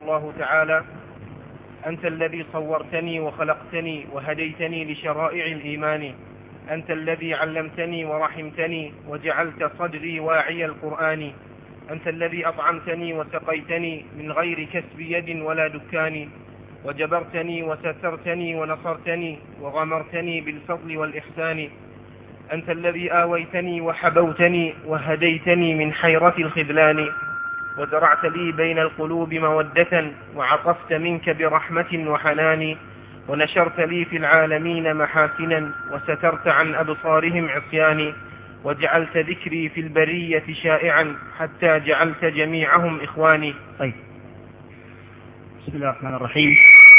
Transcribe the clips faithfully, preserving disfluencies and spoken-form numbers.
الله تعالى: أنت الذي صورتني وخلقتني وهديتني لشرائع الإيمان، أنت الذي علمتني ورحمتني وجعلت صدري واعي القرآن، أنت الذي أطعمتني وسقيتني من غير كسب يد ولا دكان، وجبرتني وسترتني ونصرتني وغمرتني بالفضل والإحسان، أنت الذي آويتني وحبوتني وهديتني من حيرة الخذلان، وزرعت لي بين القلوب مودة وعطفت منك برحمة وحنان، ونشرت لي في العالمين محاسنا وسترت عن أبصارهم عصياني، وجعلت ذكري في البرية شائعا حتى جعلت جميعهم إخواني. طيب، بسم الله الرحمن الرحيم،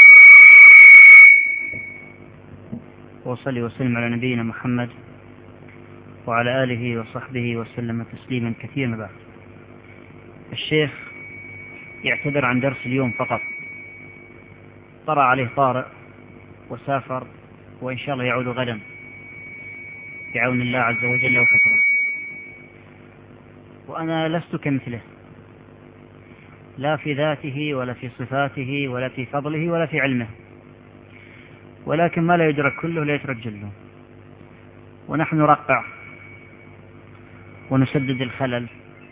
وصلي وسلم على نبينا محمد وعلى آله وصحبه وسلم تسليما كثيرا. بعد، الشيخ يعتذر عن درس اليوم فقط، طرأ عليه طارئ وسافر، وإن شاء الله يعود غدا بعون الله عز وجل وفضله. وأنا لست كمثله، لا في ذاته ولا في صفاته ولا في فضله ولا في علمه، ولكن ما لا يدرك كله لا يترك جله، ونحن نرقع ونسدد الخلل،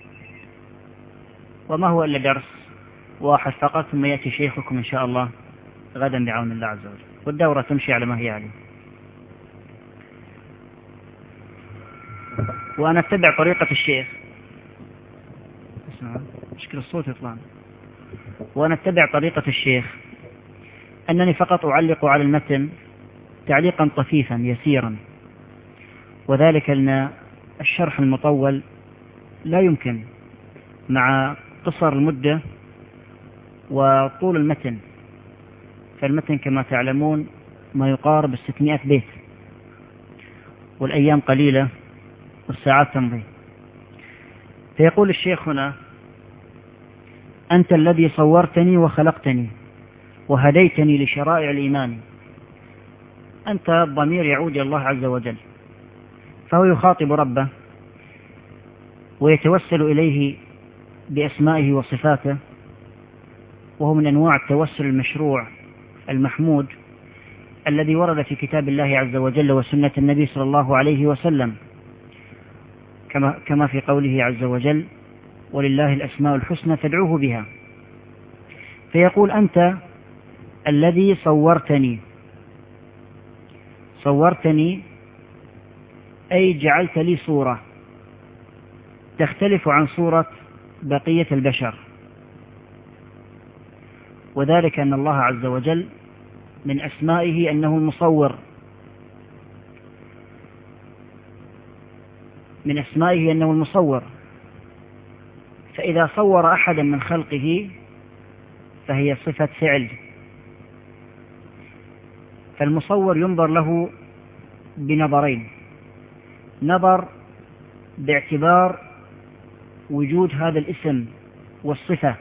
وما هو إلا درس واحد فقط، ثم يأتي شيخكم إن شاء الله غدا بعون الله عز وجل، والدورة تمشي على ما هي عليه. وأنا أتبع طريقة الشيخ، اسمع مشكلة الصوت يطلع، وأنا أتبع طريقة الشيخ أنني فقط أعلق على المتن تعليقا طفيفا يسيرا، وذلك أن الشرح المطول لا يمكن مع قصر المدة وطول المتن، فالمتن كما تعلمون ما يقارب الستمائة بيت، والأيام قليلة والساعات تمضي. فيقول الشيخ هنا: أنت الذي صورتني وخلقتني وهديتني لشرائع الإيمان. أنت الضمير يعود إلى الله عز وجل، فهو يخاطب ربه ويتوسل إليه بأسمائه وصفاته، وهو من أنواع التوسل المشروع المحمود الذي ورد في كتاب الله عز وجل وسنة النبي صلى الله عليه وسلم، كما, كما في قوله عز وجل: ولله الأسماء الحسنى فادعوه بها. فيقول: أنت الذي صورتني. صورتني أي جعلت لي صورة تختلف عن صورة بقية البشر، وذلك أن الله عز وجل من أسمائه أنه المصور، من أسمائه أنه المصور، فإذا صور أحدا من خلقه فهي صفة فعل، فالمصور ينظر له بنظرين: نظر باعتبار وجود هذا الاسم والصفة،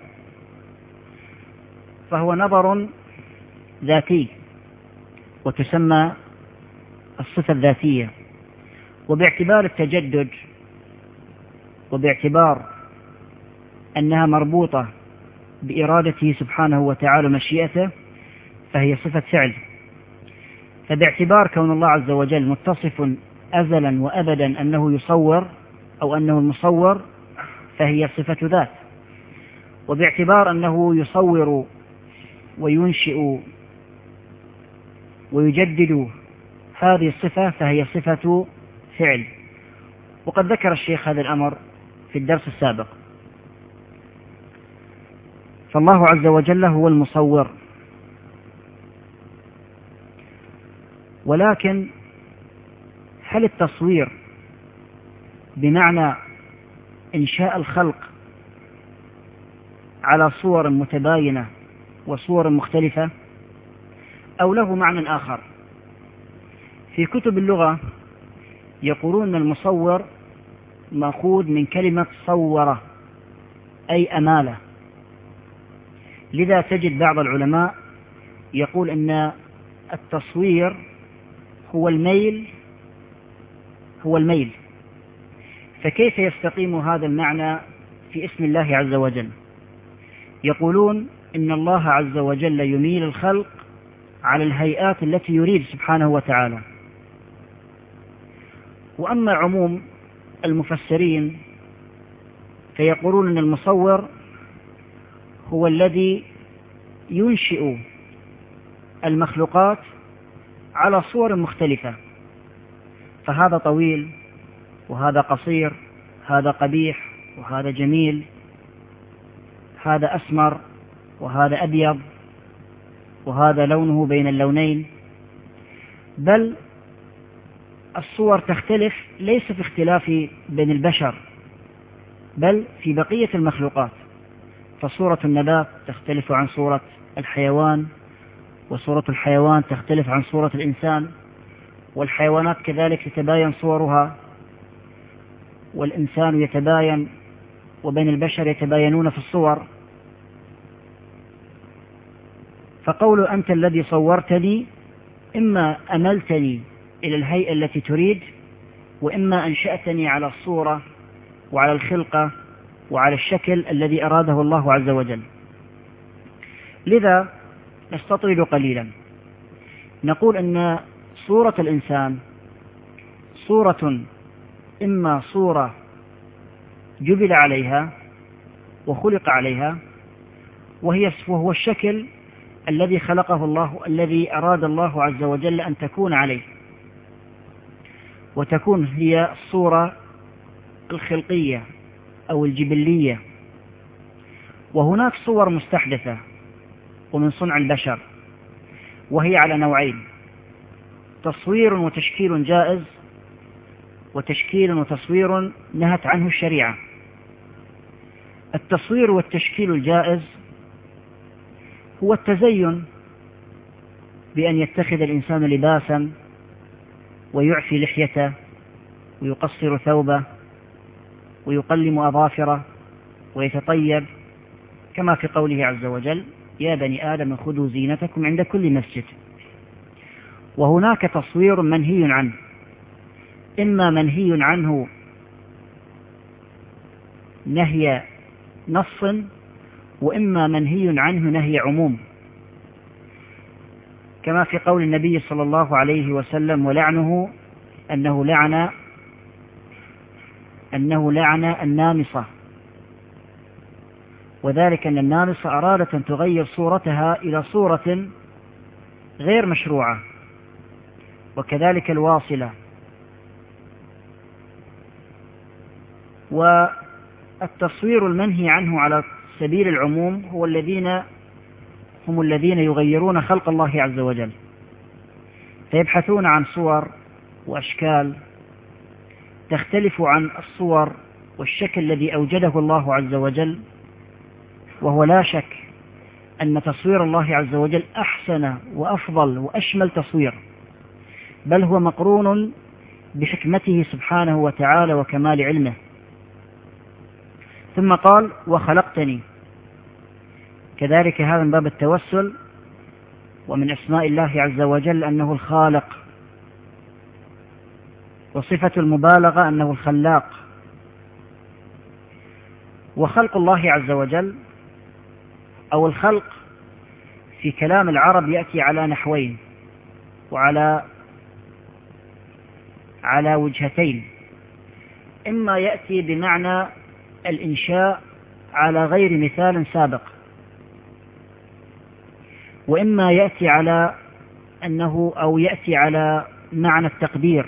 فهو نظر ذاتي وتسمى الصفة الذاتية، وباعتبار التجدد وباعتبار أنها مربوطة بإرادته سبحانه وتعالى مشيئته فهي صفة فعل. فباعتبار كون الله عز وجل متصف أزلا وأبدا أنه يصور أو أنه المصور فهي صفة ذات، وباعتبار أنه يصور وينشئ ويجدد هذه الصفة فهي صفة فعل. وقد ذكر الشيخ هذا الأمر في الدرس السابق. فالله عز وجل هو المصور، ولكن هل التصوير بمعنى إنشاء الخلق على صور متباينة وصور مختلفة، أو له معنى آخر؟ في كتب اللغة يقولون أن المصور مأخوذ من كلمة صورة أي أمالة، لذا تجد بعض العلماء يقول أن التصوير هو الميل هو الميل فكيف يستقيم هذا المعنى في اسم الله عز وجل؟ يقولون إن الله عز وجل يميل الخلق على الهيئات التي يريد سبحانه وتعالى. وأما عموم المفسرين فيقولون أن المصور هو الذي ينشئ المخلوقات على صور مختلفة، فهذا طويل وهذا قصير، هذا قبيح وهذا جميل، هذا أسمر وهذا أبيض، وهذا لونه بين اللونين. بل الصور تختلف ليس في اختلاف بين البشر بل في بقية المخلوقات، فصورة النبات تختلف عن صورة الحيوان، وصورة الحيوان تختلف عن صورة الإنسان، والحيوانات كذلك تتباين صورها، والإنسان يتباين، وبين البشر يتباينون في الصور. فقول أنت الذي صورتني إما أملتني إلى الهيئة التي تريد، وإما أنشأتني على الصورة وعلى الخلقة وعلى الشكل الذي أراده الله عز وجل. لذا نستطرد قليلا، نقول أن صورة الإنسان صورة إما صورة جبل عليها وخلق عليها، وهي وهو الشكل الذي خلقه الله، الذي أراد الله عز وجل أن تكون عليه، وتكون هي الصورة الخلقية أو الجبلية. وهناك صور مستحدثة ومن صنع البشر، وهي على نوعين: تصوير وتشكيل جائز، وتشكيل وتصوير نهت عنه الشريعة. التصوير والتشكيل الجائز هو التزين بأن يتخذ الإنسان لباسا ويعفي لحيته ويقصر ثوبه ويقلم أظافره ويتطيب، كما في قوله عز وجل: يا بني آدم خذوا زينتكم عند كل مسجد. وهناك تصوير منهي عنه، إما منهي عنه نهي نص، وإما منهي عنه نهي عموم، كما في قول النبي صلى الله عليه وسلم: ولعنه أنه لعن أنه لعن النامصة، وذلك أن النامصة أرادت أن تغير صورتها إلى صورة غير مشروعة، وكذلك الواصلة. والتصوير المنهي عنه على سبيل العموم هو الذين هم الذين يغيرون خلق الله عز وجل، فيبحثون عن صور وأشكال تختلف عن الصور والشكل الذي أوجده الله عز وجل. وهو لا شك أن تصوير الله عز وجل أحسن وأفضل وأشمل تصوير، بل هو مقرون بحكمته سبحانه وتعالى وكمال علمه. ثم قال: وخلقتني، كذلك هذا من باب التوسل، ومن أسماء الله عز وجل أنه الخالق، وصفة المبالغة أنه الخلاق. وخلق الله عز وجل أو الخلق في كلام العرب يأتي على نحوين وعلى على وجهتين: إما يأتي بمعنى الإنشاء على غير مثال سابق، وإما يأتي على أنه أو يأتي على معنى التقدير.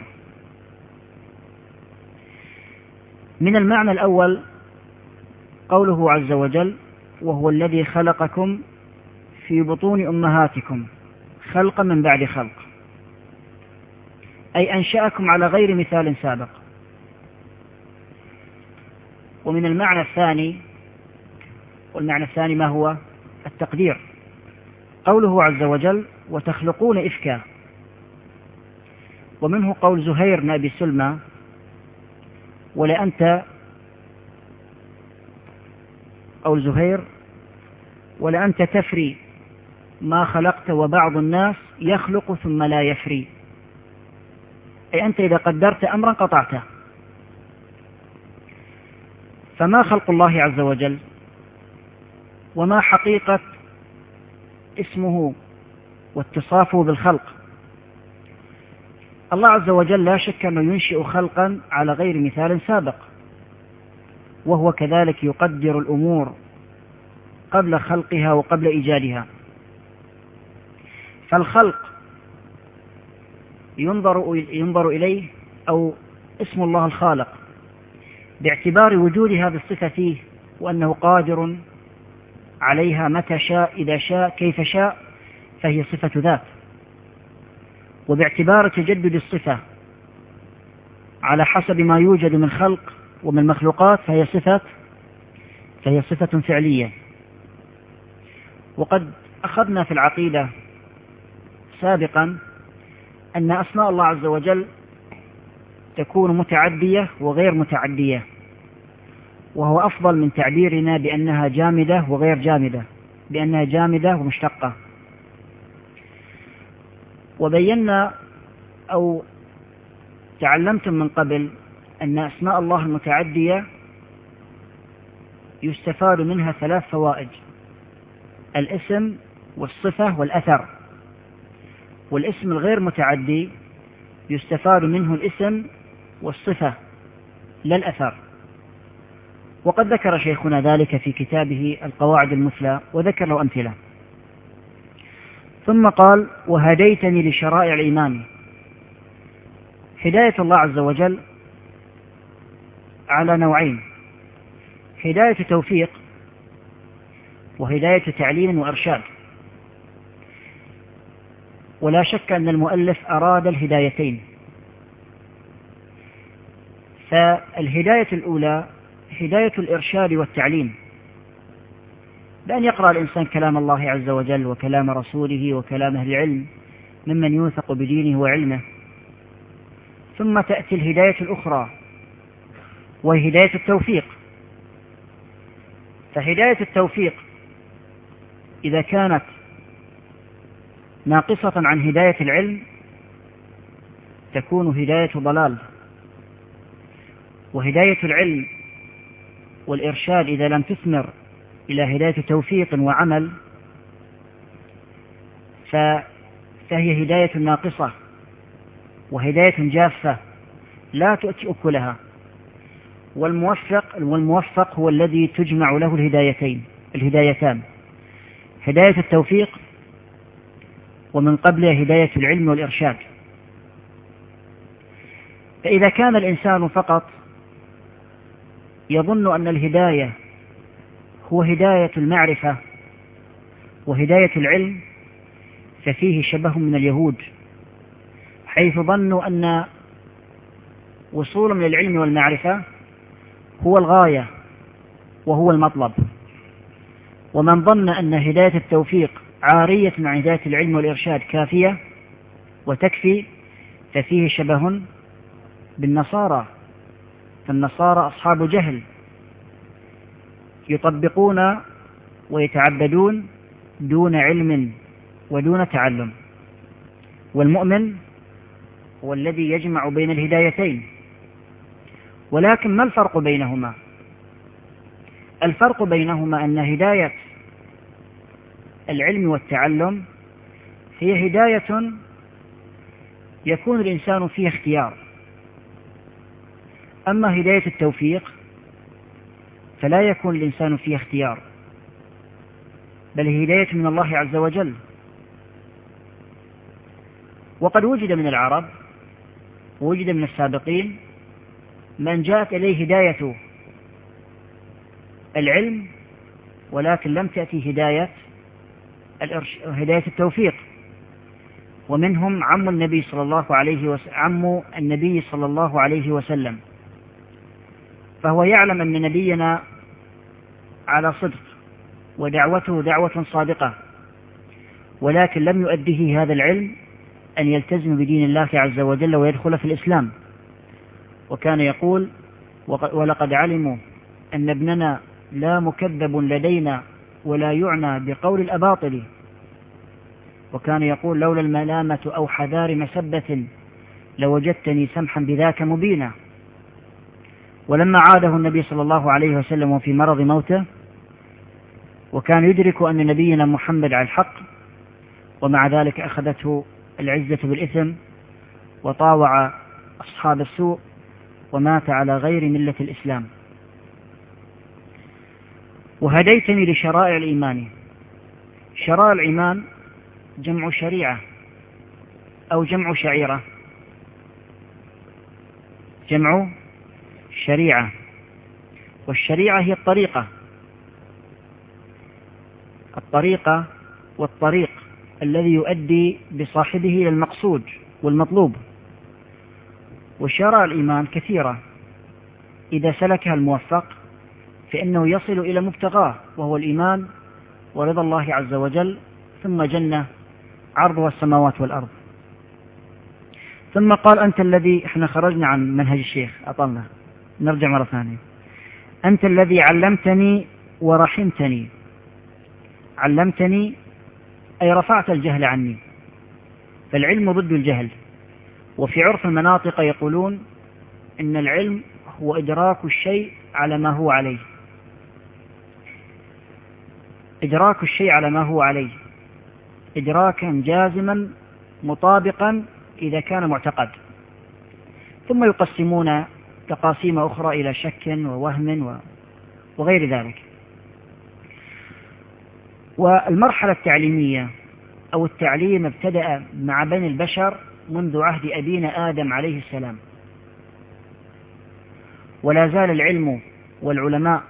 من المعنى الأول قوله عز وجل: وهو الذي خلقكم في بطون أمهاتكم خلقا من بعد خلق، أي أنشأكم على غير مثال سابق. ومن المعنى الثاني، والمعنى الثاني ما هو؟ التقدير. قوله عز وجل: وتخلقون إفكا. ومنه قول زهير بن أبي سلمى: ولأنت قول زهير: ولأنت تفري ما خلقت وبعض الناس يخلق ثم لا يفري، أي أنت إذا قدرت أمرا قطعته. فما خلق الله عز وجل، وما حقيقة اسمه واتصافه بالخلق. الله عز وجل لا شك أنه ينشئ خلقا على غير مثال سابق، وهو كذلك يقدر الأمور قبل خلقها وقبل إيجادها. فالخلق ينظر, ينظر إليه أو اسم الله الخالق باعتبار وجود هذه الصفة فيه، وأنه قادر عليها متى شاء إذا شاء كيف شاء، فهي صفة ذات. وباعتبار تجدد الصفة على حسب ما يوجد من خلق ومن مخلوقات فهي صفة فهي صفة فعلية. وقد أخذنا في العقيدة سابقا أن أسماء الله عز وجل تكون متعدية وغير متعدية، وهو أفضل من تعبيرنا بأنها جامدة وغير جامدة، بأنها جامدة ومشتقة. وبينا أو تعلمتم من قبل أن أسماء الله المتعدية يستفاد منها ثلاث فوائد: الاسم والصفة والأثر. والاسم الغير متعدي يستفاد منه الاسم والصفة لا الأثر. وقد ذكر شيخنا ذلك في كتابه القواعد المثلى وذكر له أمثلة. ثم قال: وهديتني لشرائع الإيمان. هداية الله عز وجل على نوعين: هداية توفيق وهداية تعليم وإرشاد. ولا شك أن المؤلف أراد الهدايتين. فالهداية الأولى هداية الإرشاد والتعليم، بأن يقرأ الإنسان كلام الله عز وجل وكلام رسوله وكلام أهل العلم ممن يوثق بدينه وعلمه. ثم تأتي الهداية الأخرى وهي هداية التوفيق. فهداية التوفيق إذا كانت ناقصة عن هداية العلم تكون هداية ضلال، وهداية العلم والإرشاد إذا لم تثمر إلى هداية توفيق وعمل فهي هداية ناقصة وهداية جافة لا تؤتي أكلها. والموفق والموفق هو الذي تجمع له الهدايتين الهدايتان هداية التوفيق ومن قبلها هداية العلم والإرشاد. فإذا كان الإنسان فقط يظن أن الهداية هو هداية المعرفة وهداية العلم ففيه شبه من اليهود، حيث ظنوا أن وصولهم للعلم والمعرفة هو الغاية وهو المطلب. ومن ظن أن هداية التوفيق عارية عن هداية العلم والإرشاد كافية وتكفي ففيه شبه بالنصارى. فالنصارى أصحاب جهل يطبقون ويتعبدون دون علم ودون تعلم، والمؤمن هو الذي يجمع بين الهدايتين. ولكن ما الفرق بينهما؟ الفرق بينهما أن هداية العلم والتعلم هي هداية يكون الإنسان فيها اختيار، أما هداية التوفيق فلا يكون الإنسان فيها اختيار، بل هداية من الله عز وجل. وقد وجد من العرب ووجد من السابقين من جاءت إليه هداية العلم ولكن لم تأتي هداية هداية التوفيق. ومنهم عم النبي صلى الله عليه وسلم عم النبي صلى الله عليه وسلم، فهو يعلم أن نبينا على صدق ودعوته دعوة صادقة، ولكن لم يؤديه هذا العلم أن يلتزم بدين الله عز وجل ويدخل في الإسلام. وكان يقول: ولقد علموا أن ابننا لا مكذب لدينا ولا يعنى بقول الأباطل. وكان يقول: لولا الملامة أو حذار مسبة لوجدتني سمحا بذاك مبينا. ولما عاده النبي صلى الله عليه وسلم في مرض موته وكان يدرك أن نبينا محمد على الحق ومع ذلك أخذته العزة بالإثم وطاوع أصحاب السوء ومات على غير ملة الإسلام. وهديتني لشرائع الإيمان. شرائع الإيمان جمع شريعة أو جمع شعيرة، جمع شريعة، والشريعة هي الطريقة الطريقة والطريق الذي يؤدي بصاحبه إلى المقصود والمطلوب. وشرائع الإيمان كثيرة، إذا سلكها الموفق فإنه يصل إلى مبتغاه، وهو الإيمان ورضا الله عز وجل، ثم جنة عرضها السماوات والأرض. ثم قال: أنت الذي، احنا خرجنا عن منهج الشيخ أطلنا، نرجع مرة ثانية. أنت الذي علمتني ورحمتني. علمتني أي رفعت الجهل عني، فالعلم ضد الجهل. وفي عرف المناطق يقولون إن العلم هو إدراك الشيء على ما هو عليه، إدراك الشيء على ما هو عليه إدراكا جازما مطابقا إذا كان معتقد، ثم يقسمون تقاسيم أخرى إلى شك ووهم وغير ذلك. والمرحلة التعليمية أو التعليم ابتدأ مع بني البشر منذ عهد أبينا آدم عليه السلام، ولا زال العلم والعلماء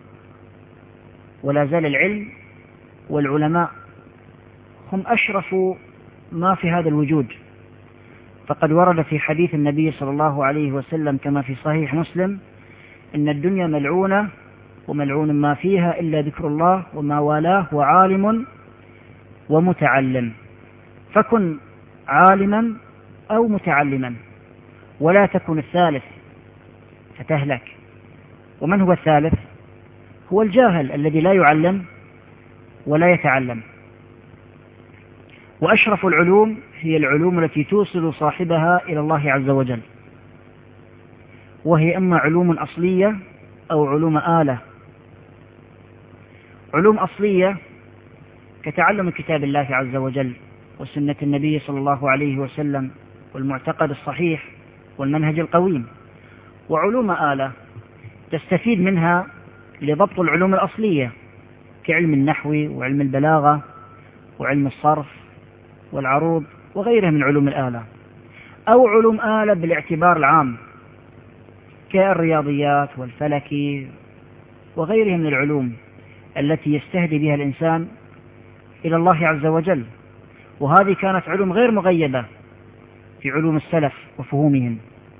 ولا زال العلم والعلماء هم أشرف ما في هذا الوجود. فقد ورد في حديث النبي صلى الله عليه وسلم كما في صحيح مسلم: إن الدنيا ملعونة وملعون ما فيها إلا ذكر الله وما والاه وعالم ومتعلم، فكن عالما أو متعلما ولا تكن الثالث فتهلك. ومن هو الثالث؟ هو الجاهل الذي لا يعلم ولا يتعلم. وأشرف العلوم هي العلوم التي توصل صاحبها إلى الله عز وجل، وهي إما علوم أصلية أو علوم آلة. علوم أصلية كتعلم كتاب الله عز وجل وسنة النبي صلى الله عليه وسلم والمعتقد الصحيح والمنهج القويم. وعلوم آلة تستفيد منها لضبط العلوم الأصلية كعلم النحو وعلم البلاغة وعلم الصرف والعروض وغيرها من علوم الآلة. أو علوم آلة بالاعتبار العام كالرياضيات والفلك وغيرها من العلوم التي يستهدي بها الإنسان إلى الله عز وجل. وهذه كانت علوم غير مغيبة في علوم السلف وفهومهم.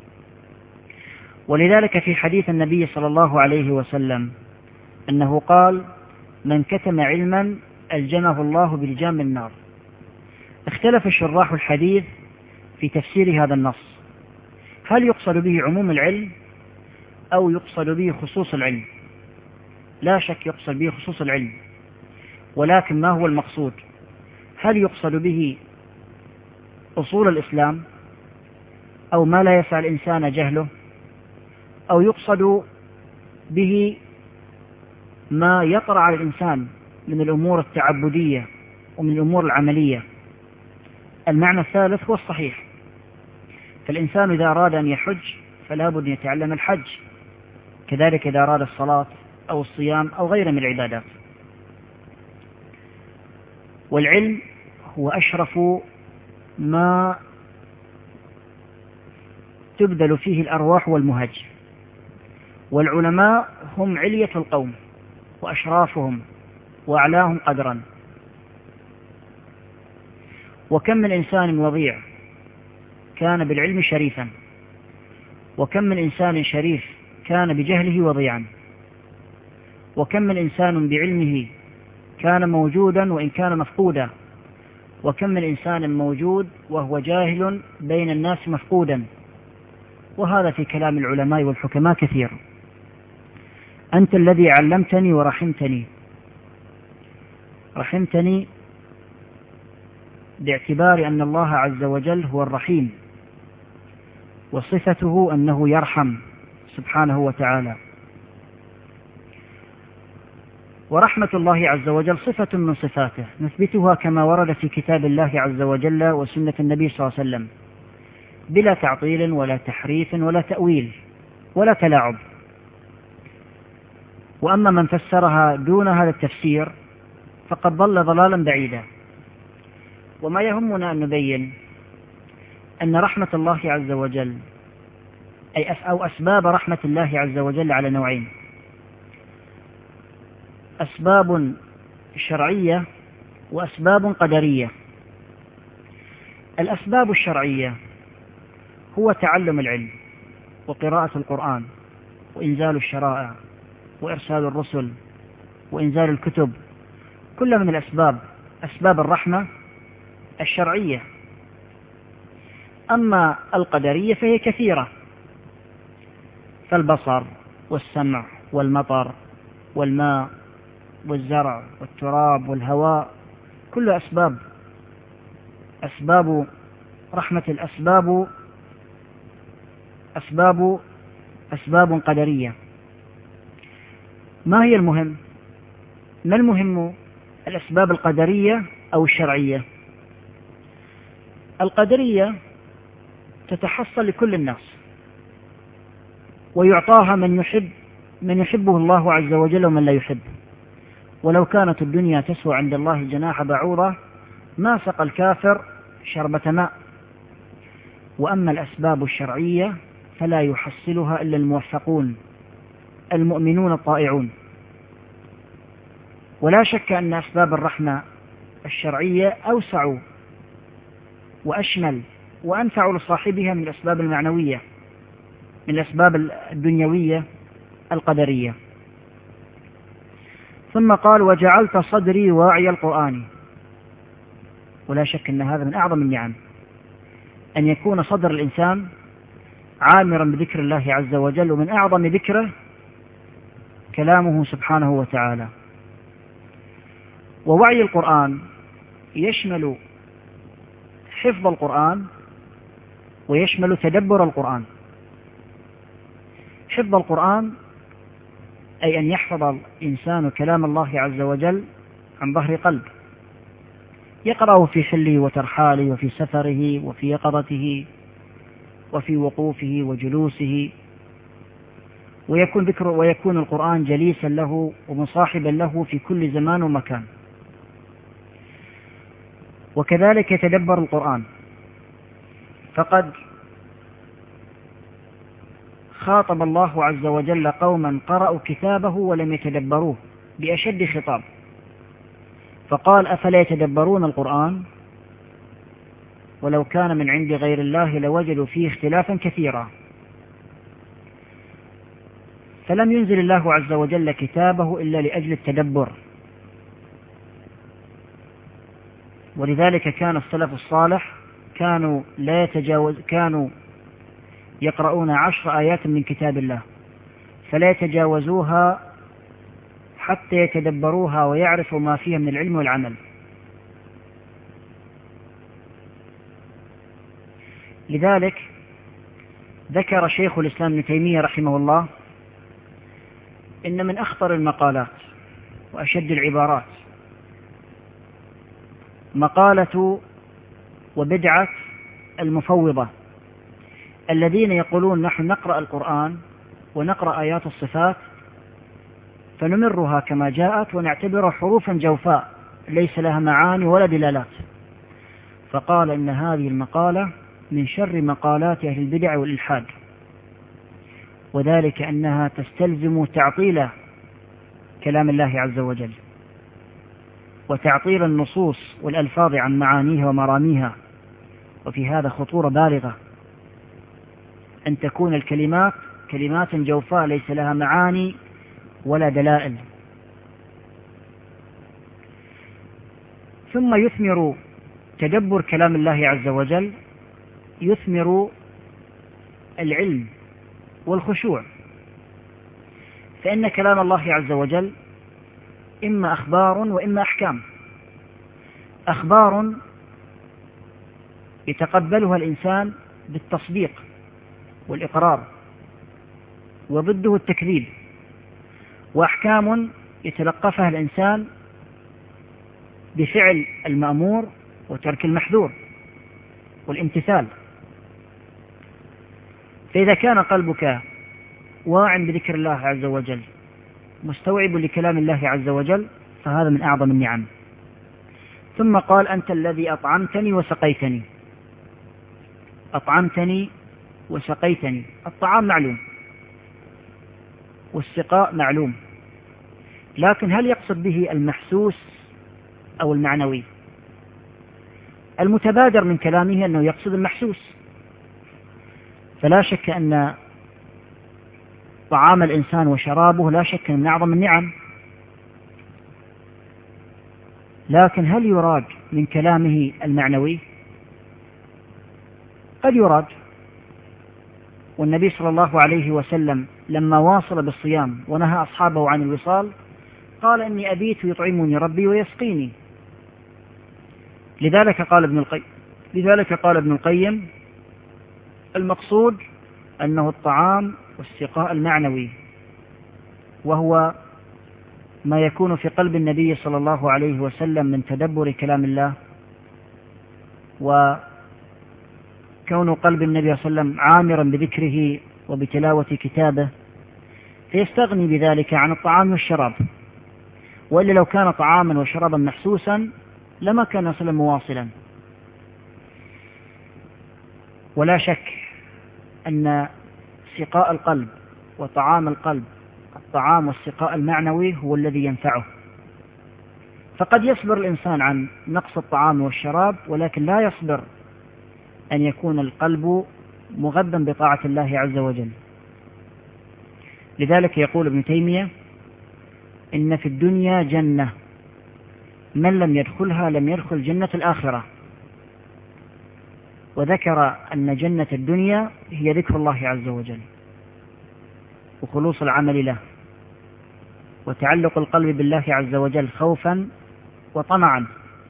ولذلك في حديث النبي صلى الله عليه وسلم أنه قال: من كتم علما ألجمه الله بلجام النار. اختلف شراح الحديث في تفسير هذا النص، هل يقصد به عموم العلم أو يقصد به خصوص العلم؟ لا شك يقصد به خصوص العلم، ولكن ما هو المقصود؟ هل يقصد به أصول الإسلام أو ما لا يسع الإنسان جهله، أو يقصد به ما يطرأ على الإنسان من الأمور التعبدية ومن الأمور العملية؟ المعنى الثالث هو الصحيح. فالإنسان إذا أراد أن يحج فلا بد أن يتعلم الحج، كذلك إذا أراد الصلاة أو الصيام أو غيره من العبادات. والعلم هو أشرف ما تبذل فيه الأرواح والمهج، والعلماء هم علية القوم وأشرافهم وأعلاهم قدرا. وكم من إنسان وضيع كان بالعلم شريفا، وكم من إنسان شريف كان بجهله وضيعا، وكم من إنسان بعلمه كان موجودا وإن كان مفقودا، وكم من إنسان موجود وهو جاهل بين الناس مفقودا. وهذا في كلام العلماء والحكماء كثير. أنت الذي علمتني ورحمتني. رحمتني باعتبار أن الله عز وجل هو الرحيم، وصفته أنه يرحم سبحانه وتعالى. ورحمة الله عز وجل صفة من صفاته نثبتها كما ورد في كتاب الله عز وجل وسنة النبي صلى الله عليه وسلم بلا تعطيل ولا تحريف ولا تأويل ولا تلاعب. وأما من فسرها دون هذا التفسير فقد ضل ضلالا بعيدا. وما يهمنا أن نبين أن رحمة الله عز وجل أي أو أسباب رحمة الله عز وجل على نوعين: أسباب شرعية وأسباب قدرية. الأسباب الشرعية هو تعلم العلم وقراءة القرآن وإنزال الشرائع وإرسال الرسل وإنزال الكتب، كل من الأسباب أسباب الرحمة الشرعية. أما القدرية فهي كثيرة، فالبصر والسمع والمطر والماء والزرع والتراب والهواء كل أسباب أسباب رحمة. الأسباب أسباب أسباب قدرية. ما هي المهم؟ ما المهم، الأسباب القدرية أو الشرعية؟ القدرية تتحصل لكل الناس ويعطاها من يحب من يحبه الله عز وجل ومن لا يحب. ولو كانت الدنيا تسوى عند الله جناح بعوضة ما سقى الكافر شربة ماء. وأما الأسباب الشرعية فلا يحصلها إلا الموفقون المؤمنون الطائعون. ولا شك أن أسباب الرحمة الشرعية أوسع وأشمل وأنفع لصاحبها من الأسباب المعنوية، من الأسباب الدنيوية القدرية. ثم قال: وجعلت صدري واعي القرآن. ولا شك أن هذا من أعظم النعم، أن يكون صدر الإنسان عامرا بذكر الله عز وجل، ومن أعظم ذكره كلامه سبحانه وتعالى. ووعي القرآن يشمل حفظ القرآن ويشمل تدبر القرآن. حفظ القرآن أي أن يحفظ الإنسان كلام الله عز وجل عن ظهر قلب، يقرأه في حله وترحاله وفي سفره وفي يقظته وفي وقوفه وجلوسه، ويكون ذكر ويكون القرآن جليسا له ومصاحبا له في كل زمان ومكان. وكذلك يتدبر القرآن، فقد خاطب الله عز وجل قوما قرأوا كتابه ولم يتدبروه بأشد خطاب، فقال: أفلا يتدبرون القرآن ولو كان من عند غير الله لوجدوا فيه اختلافا كثيرا. فلم ينزل الله عز وجل كتابه إلا لأجل التدبر. ولذلك كان السلف الصالح كانوا لا يتجاوز كانوا يقرؤون عشر آيات من كتاب الله فلا يتجاوزوها حتى يتدبروها ويعرفوا ما فيها من العلم والعمل. لذلك ذكر شيخ الإسلام ابن تيمية رحمه الله إن من أخطر المقالات وأشد العبارات مقالة وبدعة المفوضة الذين يقولون: نحن نقرأ القرآن ونقرأ آيات الصفات فنمرها كما جاءت ونعتبرها حروفا جوفاء ليس لها معاني ولا دلالات. فقال إن هذه المقالة من شر مقالات أهل البدع والإلحاد، وذلك أنها تستلزم تعطيل كلام الله عز وجل وتعطيل النصوص والألفاظ عن معانيها ومراميها. وفي هذا خطورة بالغة، أن تكون الكلمات كلمات جوفاء ليس لها معاني ولا دلائل. ثم يثمر تدبر كلام الله عز وجل يثمر العلم والخشوع، فإن كلام الله عز وجل إما أخبار وإما أحكام. أخبار يتقبلها الإنسان بالتصديق والإقرار وضده التكذيب، وأحكام يتلقفها الإنسان بفعل المأمور وترك المحذور والامتثال. فإذا كان قلبك واع بذكر الله عز وجل مستوعب لكلام الله عز وجل فهذا من أعظم النعم. ثم قال أنت الذي أطعمتني وسقيتني. أطعمتني وسقيتني، الطعام معلوم والسقاء معلوم، لكن هل يقصد به المحسوس أو المعنوي؟ المتبادر من كلامه أنه يقصد المحسوس، فلا شك أن طعام الإنسان وشرابه لا شك من أعظم النعم، لكن هل يراد من كلامه المعنوي؟ قد يراد. والنبي صلى الله عليه وسلم لما واصل بالصيام ونهى أصحابه عن الوصال قال إني أبيت يطعمني ربي ويسقيني. لذلك قال ابن القيم لذلك قال ابن القيم المقصود أنه الطعام والسقاء المعنوي، وهو ما يكون في قلب النبي صلى الله عليه وسلم من تدبر كلام الله، وكون قلب النبي صلى الله عليه وسلم عامرا بذكره وبتلاوة كتابه، فيستغني بذلك عن الطعام والشراب. وإلا لو كان طعاما وشرابا محسوسا لما كان صلى مواصلا. ولا شك أن سقاء القلب وطعام القلب، الطعام والسقاء المعنوي هو الذي ينفعه. فقد يصبر الإنسان عن نقص الطعام والشراب، ولكن لا يصبر أن يكون القلب مغذى بطاعة الله عز وجل. لذلك يقول ابن تيمية إن في الدنيا جنة من لم يدخلها لم يدخل جنة الآخرة، وذكر أن جنة الدنيا هي ذكر الله عز وجل وخلوص العمل له وتعلق القلب بالله عز وجل خوفا وطمعا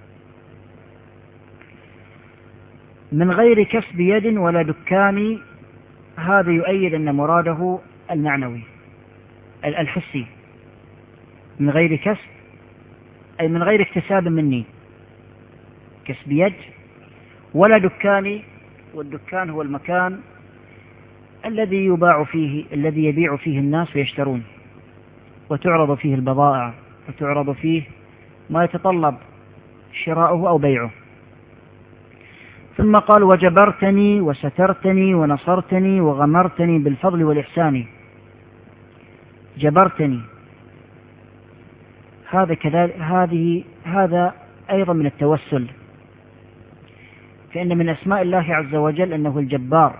من غير كسب يد ولا دكان. هذا يؤيد أن مراده المعنوي الحسي، من غير كسب أي من غير اكتساب مني، كسب يد ولا دكان. والدكان هو المكان الذي يباع فيه الذي يبيع فيه الناس ويشترون، وتعرض فيه البضائع وتعرض فيه ما يتطلب شراؤه أو بيعه. ثم قال وجبرتني وسترتني ونصرتني وغمرتني بالفضل والإحسان. جبرتني هذا كذلك هذه هذا أيضا من التوسل، فإن من أسماء الله عز وجل أنه الجبار.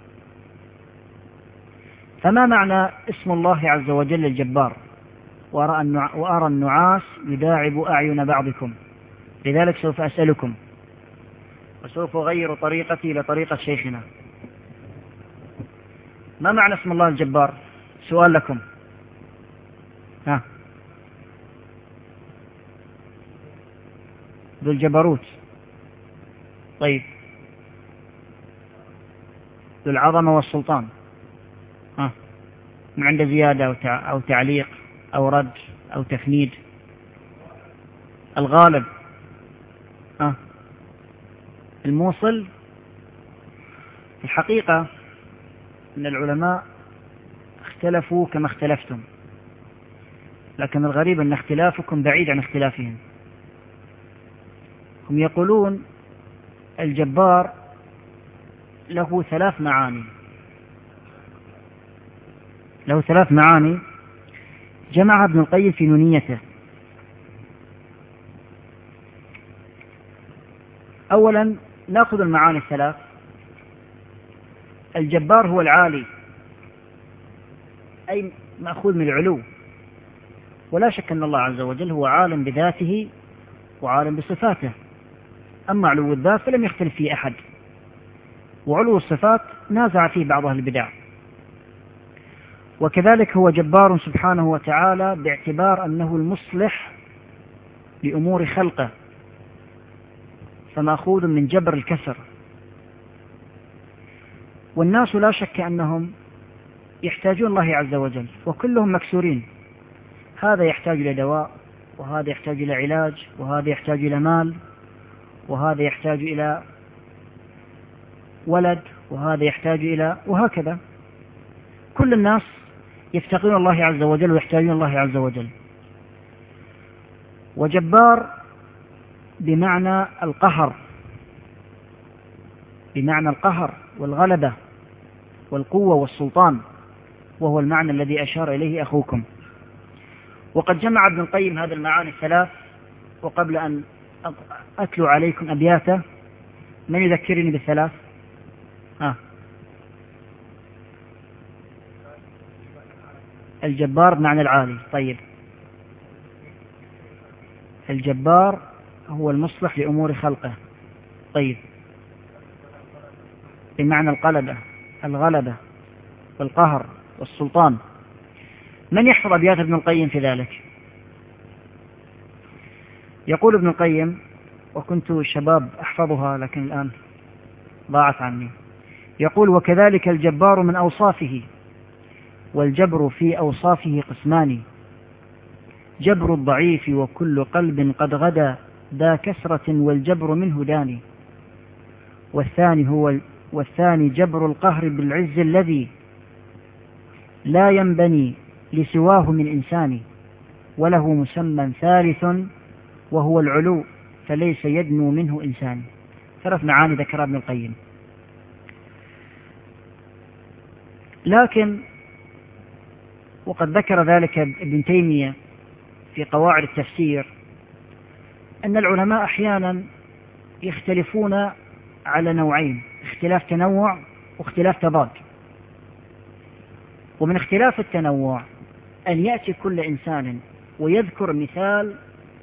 فما معنى اسم الله عز وجل الجبار؟ وأرى النعاس يداعب أعين بعضكم، لذلك سوف أسألكم وسوف أغير طريقتي إلى طريقة شيخنا. ما معنى اسم الله الجبار؟ سؤال لكم. ها ذو الجبروت. طيب ذو العظمة والسلطان. ها من عند زيادة أو تعليق أو رد أو تفنيد. الغالب. ها الموصل. الحقيقة أن العلماء اختلفوا كما اختلفتم، لكن الغريب أن اختلافكم بعيد عن اختلافهم. هم يقولون الجبار له ثلاث معاني له ثلاث معاني جمعها ابن القيم في نونيته. أولا نأخذ المعاني الثلاث. الجبار هو العالي، أي مأخوذ من العلو، ولا شك أن الله عز وجل هو عالم بذاته وعالم بصفاته. أما علو الذات فلم يختلف فيه أحد، وعلو الصفات نازع فيه بعض أهل البدع. وكذلك هو جبار سبحانه وتعالى باعتبار أنه المصلح لأمور خلقه، فمأخوذ من جبر الكسر. والناس لا شك أنهم يحتاجون الله عز وجل وكلهم مكسورين. هذا يحتاج إلى دواء، وهذا يحتاج إلى علاج، وهذا يحتاج إلى مال، وهذا يحتاج إلى ولد، وهذا يحتاج إلى، وهكذا. كل الناس يفتقرون الله عز وجل ويحتاجون الله عز وجل. وجبار بمعنى القهر، بمعنى القهر والغلبة والقوة والسلطان، وهو المعنى الذي أشار إليه أخوكم. وقد جمع ابن القيم هذه المعاني الثلاث. وقبل أن أتلو عليكم أبياته، من يذكرني بالثلاث؟ آه. الجبار بمعنى العالي. طيب، الجبار هو المصلح لأمور خلقه. طيب، بمعنى القلبة، الغلبة والقهر والسلطان. من يحفظ أبيات ابن القيم في ذلك؟ يقول ابن القيم، وكنت شباب أحفظها لكن الآن ضاعت عني. يقول: وكذلك الجبار من أوصافه، والجبر في أوصافه قسمان: جبر الضعيف وكل قلب قد غدا ذا كسرة، والجبر منه داني. والثاني هو والثاني جبر القهر بالعز الذي لا ينبني لسواه من إنسان، وله مسمى ثالث وهو العلو، فليس يدنو منه إنسان. ثلاث معاني ذكرها ابن القيم. لكن وقد ذكر ذلك ابن تيمية في قواعد التفسير أن العلماء أحيانا يختلفون على نوعين: اختلاف تنوع واختلاف تضاد. ومن اختلاف التنوع أن يأتي كل إنسان ويذكر مثال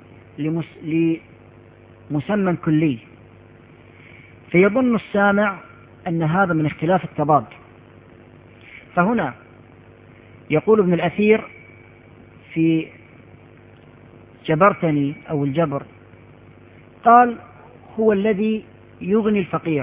لمسمى كلي، فيظن السامع أن هذا من اختلاف التضاد. فهنا يقول ابن الأثير في جبرتني أو الجبر، قال: هو الذي يغني الفقير.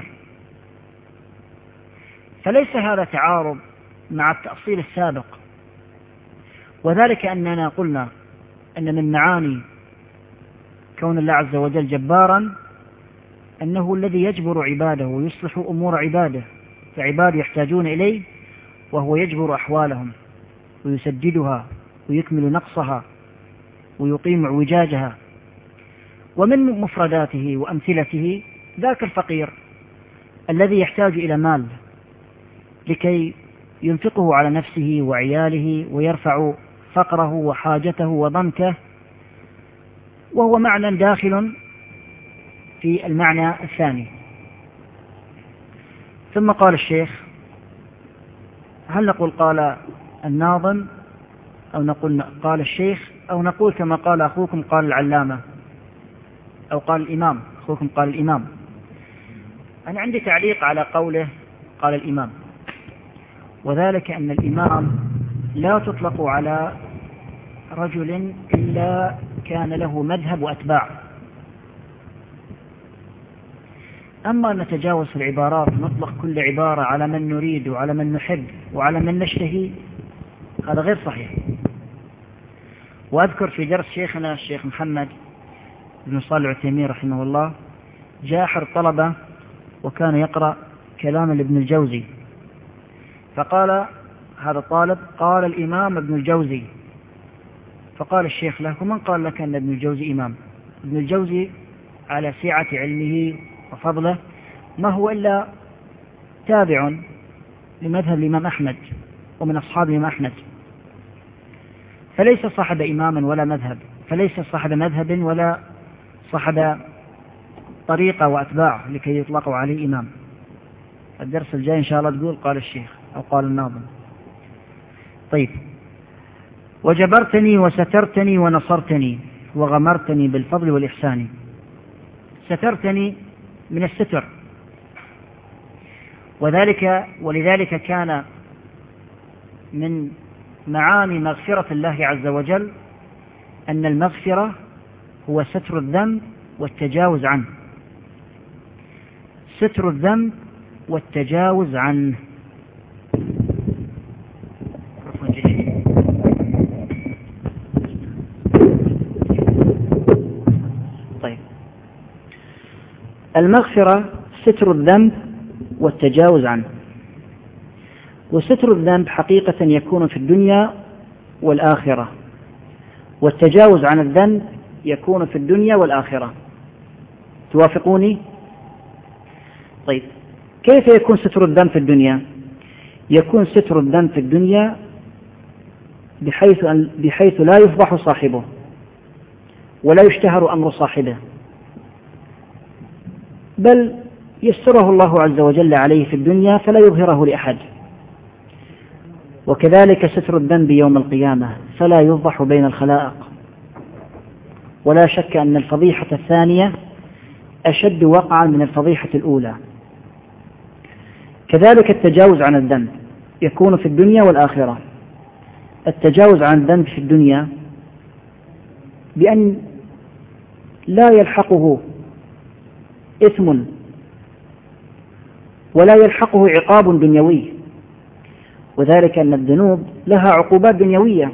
فليس هذا تعارض مع التأصيل السابق، وذلك أننا قلنا أن من معاني كون الله عز وجل جبارا أنه الذي يجبر عباده ويصلح أمور عباده، فعباده يحتاجون إليه وهو يجبر أحوالهم ويسددها ويكمل نقصها ويقيم اعوجاجها. ومن مفرداته وأمثلته ذاك الفقير الذي يحتاج إلى مال لكي ينفقه على نفسه وعياله ويرفع فقره وحاجته وضنكه، وهو معنى داخل في المعنى الثاني. ثم قال الشيخ: هل نقول قال الناظم، أو نقول قال الشيخ، أو نقول كما قال أخوكم قال العلامة، أو قال الإمام؟ أخوكم قال الإمام. أنا عندي تعليق على قوله قال الإمام، وذلك أن الإمام لا تطلق على رجل إلا كان له مذهب وأتباع. أما أن نتجاوز في العبارات نطلق كل عبارة على من نريد وعلى من نحب وعلى من نشتهي، هذا غير صحيح. وأذكر في درس شيخنا الشيخ محمد بن صالح العثيمين رحمه الله، جاء أحد الطلبة وكان يقرأ كلام ابن الجوزي، فقال هذا الطالب: قال الإمام ابن الجوزي. فقال الشيخ له: ومن قال لك أن ابن الجوزي إمام؟ ابن الجوزي على سعة علمه وفضله ما هو إلا تابع لمذهب الإمام أحمد ومن أصحاب الإمام أحمد، فليس صاحب إمام ولا مذهب، فليس صاحب مذهب ولا صاحب طريقة وأتباع لكي يطلقوا عليه إمام. الدرس الجاي إن شاء الله تقول قال الشيخ أو قال الناظم. طيب: وجبرتني وسترتني ونصرتني وغمرتني بالفضل والإحسان. سترتني من الستر، وذلك ولذلك كان من معاني مغفرة الله عز وجل أن المغفرة هو ستر الذنب والتجاوز عنه، ستر الذنب والتجاوز عنه. المغفرة ستر الذنب والتجاوز عنه. وستر الذنب حقيقة يكون في الدنيا والآخرة، والتجاوز عن الذنب يكون في الدنيا والآخرة. توافقوني؟ طيب، كيف يكون ستر الذنب في الدنيا؟ يكون ستر الذنب في الدنيا بحيث, أن بحيث لا يفضح صاحبه ولا يشتهر أمر صاحبه، بل يستره الله عز وجل عليه في الدنيا فلا يظهره لأحد. وكذلك ستر الذنب يوم القيامة فلا يفضح بين الخلائق. ولا شك أن الفضيحة الثانية أشد وقعا من الفضيحة الأولى. كذلك التجاوز عن الذنب يكون في الدنيا والآخرة. التجاوز عن الذنب في الدنيا بأن لا يلحقه إثم ولا يلحقه عقاب دنيوي، وذلك أن الذنوب لها عقوبات دنيوية.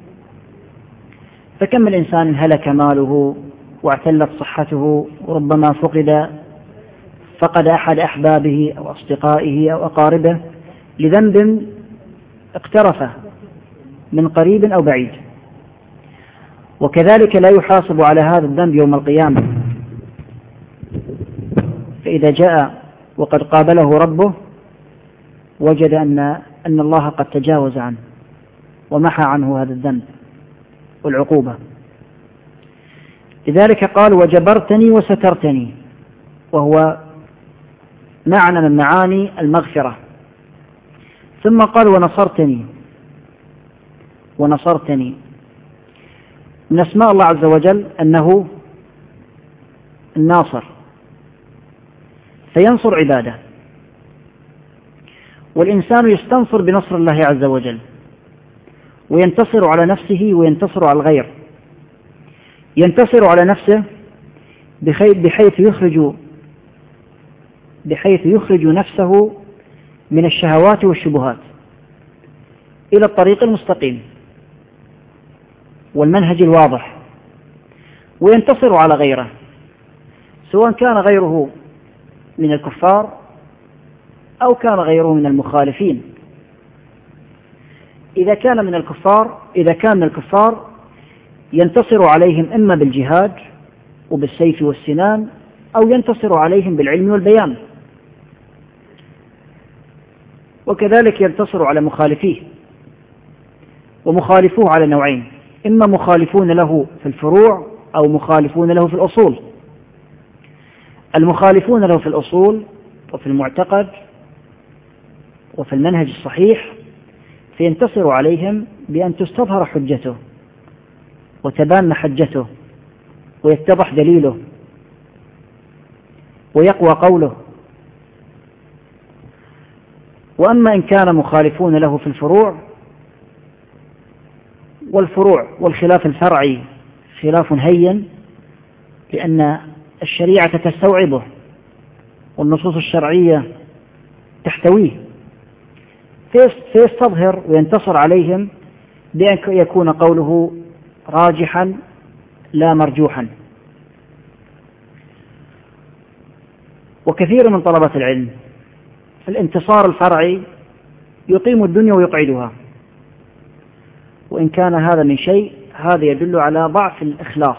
فكم من إنسان هلك ماله واعتلت صحته وربما فقد فقد أحد أحبابه أو أصدقائه أو أقاربه لذنب اقترفه من قريب أو بعيد، وكذلك لا يحاسب على هذا الذنب يوم القيامة. فإذا جاء وقد قابله ربه وجد أن أن الله قد تجاوز عنه ومحى عنه هذا الذنب والعقوبة. لذلك قال وجبرتني وسترتني، وهو معنى من معاني المغفرة. ثم قال ونصرتني. ونصرتني من أسماء الله عز وجل أنه الناصر، فينصر عباده. والإنسان يستنصر بنصر الله عز وجل وينتصر على نفسه وينتصر على الغير. ينتصر على نفسه بحيث يخرج بحيث يخرج نفسه من الشهوات والشبهات إلى الطريق المستقيم والمنهج الواضح، وينتصر على غيره سواء كان غيره من الكفار أو كان غيره من المخالفين. إذا كان من الكفار إذا كان من الكفار ينتصر عليهم إما بالجهاد وبالسيف والسنان، أو ينتصر عليهم بالعلم والبيان. وكذلك ينتصر على مخالفيه، ومخالفوه على نوعين: إما مخالفون له في الفروع أو مخالفون له في الأصول. المخالفون له في الأصول وفي المعتقد وفي المنهج الصحيح فينتصر عليهم بأن تستظهر حجته وتبان محجته ويتضح دليله ويقوى قوله. وأما إن كان مخالفون له في الفروع، والفروع والخلاف الفرعي خلاف هين لأن الشريعة تستوعبه والنصوص الشرعية تحتويه، فيستظهر وينتصر عليهم بأن يكون قوله راجحا لا مرجوحا. وكثير من طلبة العلم في الانتصار الفرعي يقيم الدنيا ويقعدها، وإن كان هذا من شيء هذا يدل على ضعف الإخلاص.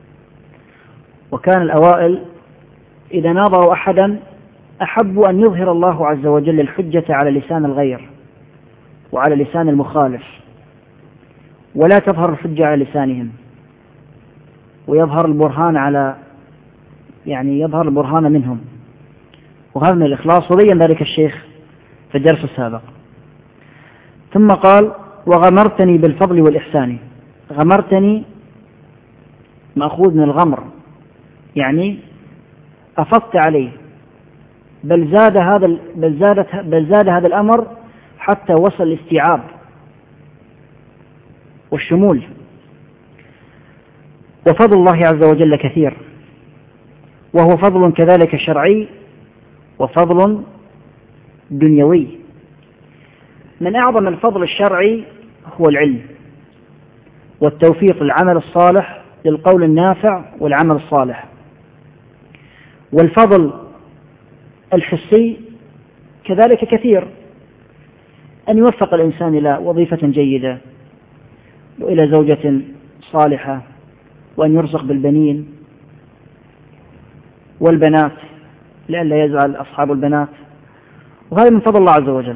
وكان الأوائل إذا ناظروا أحدا أحبوا أن يظهر الله عز وجل الحجة على لسان الغير وعلى لسان المخالف، ولا تظهر الحجة على لسانهم، ويظهر البرهان على يعني يظهر البرهان منهم، وهذا من الإخلاص، وبين ذلك الشيخ في الدرس السابق. ثم قال وغمرتني بالفضل والإحسان. غمرتني مأخوذ من الغمر، يعني أفضت عليه، بل زاد هذا بل زادت بل زاد هذا الأمر حتى وصل الاستيعاب والشمول. وفضل الله عز وجل كثير، وهو فضل كذلك شرعي وفضل دنيوي. من أعظم الفضل الشرعي هو العلم والتوفيق للعمل الصالح، للقول النافع والعمل الصالح. والفضل الحسي كذلك كثير، أن يوفق الإنسان إلى وظيفة جيدة وإلى زوجة صالحة، وأن يرزق بالبنين والبنات لئلا يزعل أصحاب البنات، وهذا من فضل الله عز وجل.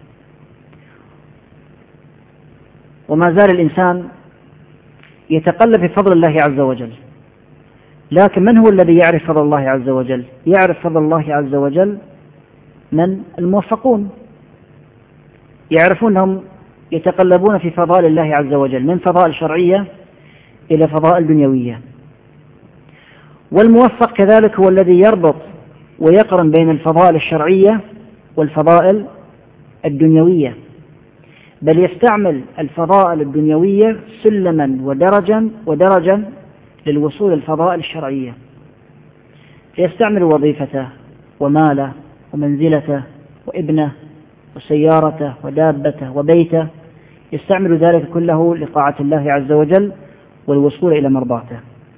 وما زال الإنسان يتقلب في فضل الله عز وجل، لكن من هو الذي يعرف فضل الله عز وجل؟ يعرف فضل الله عز وجل من الموفقون، يعرفونهم يتقلبون في فضائل الله عز وجل من فضائل شرعية إلى فضائل دنيوية. والموفق كذلك هو الذي يربط ويقرن بين الفضائل الشرعية والفضائل الدنيوية، بل يستعمل الفضائل الدنيوية سلما ودرجا ودرجا للوصول للفضائل الشرعية، فيستعمل وظيفته وماله ومنزلته وابنه وسيارته ودابته وبيته، يستعمل ذلك كله لطاعة الله عز وجل والوصول إلى مرضاته.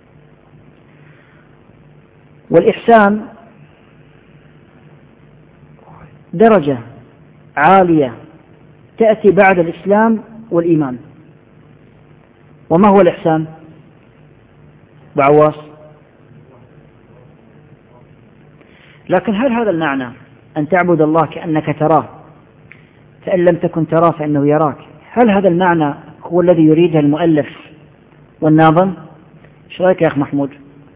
والإحسان درجة عالية تأتي بعد الإسلام والإيمان. وما هو الإحسان بعواص؟ لكن هل هذا المعنى أن تعبد الله كأنك تراه فإن لم تكن تراه فإنه يراك؟ هل هذا المعنى هو الذي يريده المؤلف والناظم؟ ايش رأيك يا أخ محمود؟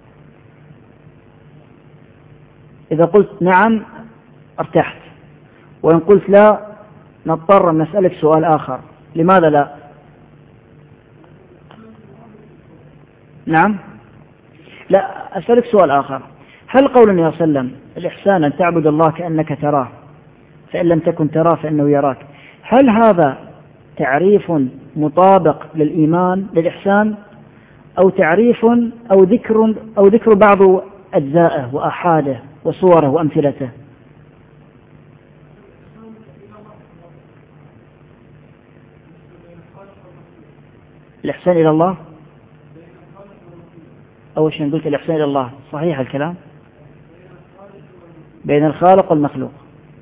إذا قلت نعم ارتحت، وإن قلت لا نضطر أن نسألك سؤال آخر. لماذا لا؟ نعم لا، أسألك سؤال آخر. هل قول النبي صلى الله عليه وسلم الإحسان أن تعبد الله كأنك تراه فإن لم تكن تراه فإنه يراك، هل هذا تعريف مطابق للإيمان للإحسان، أو تعريف أو ذكر أو ذكر بعض أجزائه وأحاده وصوره وأمثلته؟ الإحسان إلى الله أول شيء قلت الإحسان إلى الله، صحيح الكلام، بين الخالق والمخلوق.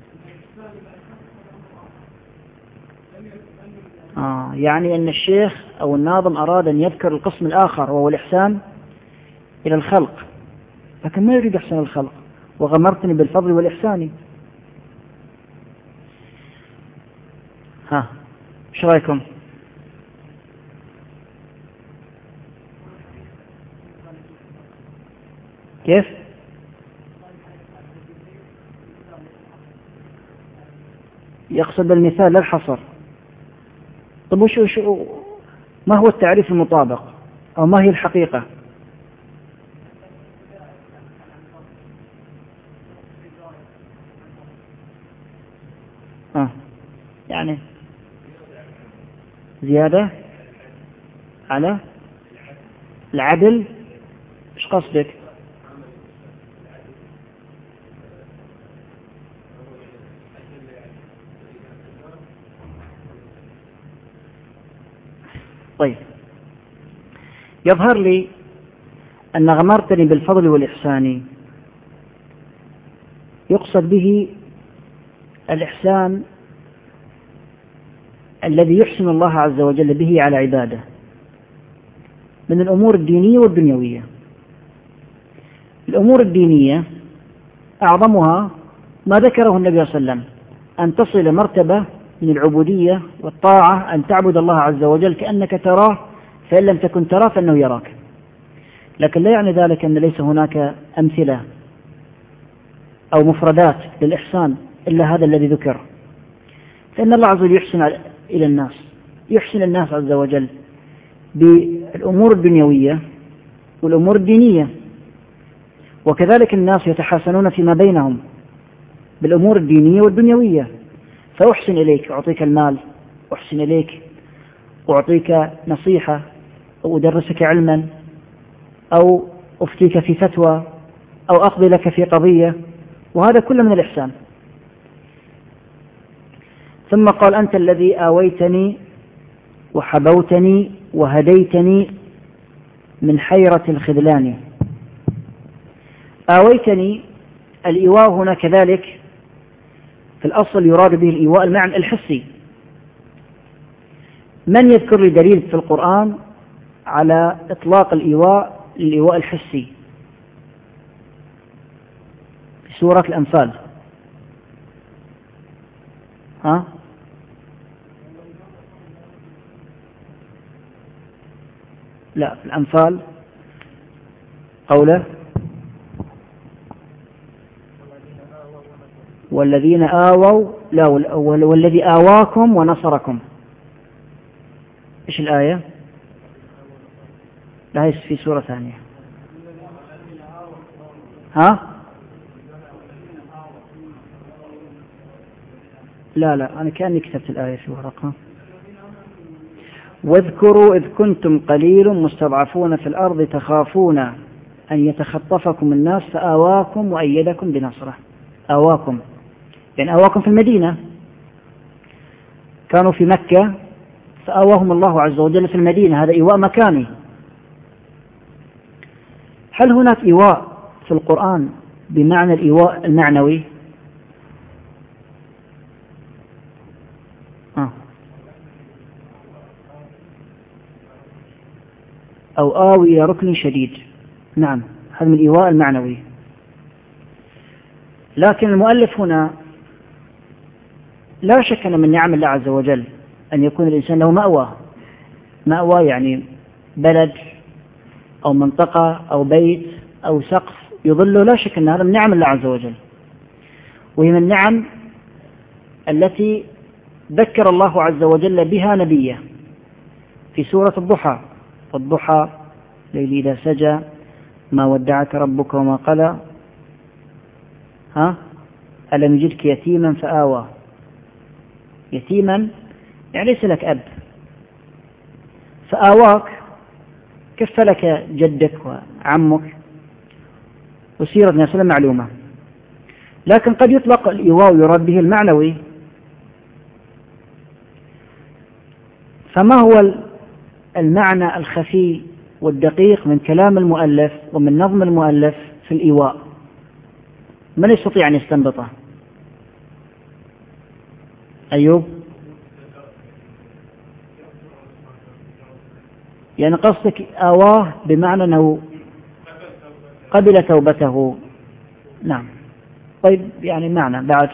آه يعني أن الشيخ أو الناظم أراد أن يذكر القسم الآخر وهو الإحسان إلى الخلق، لكن ما يريد إحسان الخلق. وغمرتني بالفضل والإحسان. ها ايش رأيكم؟ كيف؟ يقصد المثال لا الحصر. طب وش وش ما هو التعريف المطابق أو ما هي الحقيقة؟ آه. يعني زيادة على العدل. ايش قصدك؟ طيب، يظهر لي أن غمرتني بالفضل والإحسان يقصد به الإحسان الذي يحسن الله عز وجل به على عباده من الأمور الدينية والدنيوية. الأمور الدينية أعظمها ما ذكره النبي صلى الله عليه وسلم، أن تصل مرتبة من العبودية والطاعة، أن تعبد الله عز وجل كأنك تراه فإن لم تكن تراه فإنه يراك. لكن لا يعني ذلك أن ليس هناك أمثلة أو مفردات للإحسان إلا هذا الذي ذكر. فإن الله عز وجل يحسن إلى الناس، يحسن الناس عز وجل بالأمور الدنيوية والأمور الدينية، وكذلك الناس يتحاسنون فيما بينهم بالأمور الدينية والدنيوية. فأحسن إليك، أعطيك المال، أحسن إليك أعطيك نصيحة أو أدرسك علما أو أفتيك في فتوى أو أقضي لك في قضية، وهذا كله من الإحسان. ثم قال أنت الذي آويتني وحبوتني وهديتني من حيرة الخذلان. آويتني الإيواء هنا كذلك في الأصل يراد به الإيواء المعنى الحسي. من يذكر لي دليل في القرآن على إطلاق الإيواء للإيواء الحسي في سورة الأنفال؟ ها؟ لا، في الأنفال قوله والذين آووا، لا، والذي آواكم ونصركم. إيش الآية؟ لا، هي في سورة ثانية. ها؟ لا لا، أنا كأني كتبت الآية في ورقة. واذكروا إذ كنتم قليل مستضعفون في الأرض تخافون أن يتخطفكم الناس فآواكم وأيدكم بنصره. آواكم يعني آواكم في المدينة، كانوا في مكة فآواهم الله عز وجل في المدينة، هذا إيواء مكاني. هل هناك إيواء في القرآن بمعنى الإيواء المعنوي؟ آه. أو آوي إلى ركن شديد، نعم، هذا من الإيواء المعنوي. لكن المؤلف هنا لا شك أن من نعم الله عز وجل أن يكون الإنسان له مأوى. مأوى يعني بلد أو منطقة أو بيت أو سقف يظله، لا شك أن هذا من نعم الله عز وجل، وهي من النعم التي ذكر الله عز وجل بها نبيه في سورة الضحى. الضحى ليل إذا سجى ما ودعك ربك وما قلى، ها ألم يجدك يتيما فآوى. يتيما يعني ليس لك أب، فآواك كفلك جدك وعمك، وسيرة الناس معلومة. لكن قد يطلق الإيواء ويراد به المعنوي. فما هو المعنى الخفي والدقيق من كلام المؤلف ومن نظم المؤلف في الإيواء؟ من يستطيع أن يستنبطه؟ أيوب؟ يعني قصدك آواه بمعنى أنه قبل توبته. نعم. طيب، يعني معنى بعد.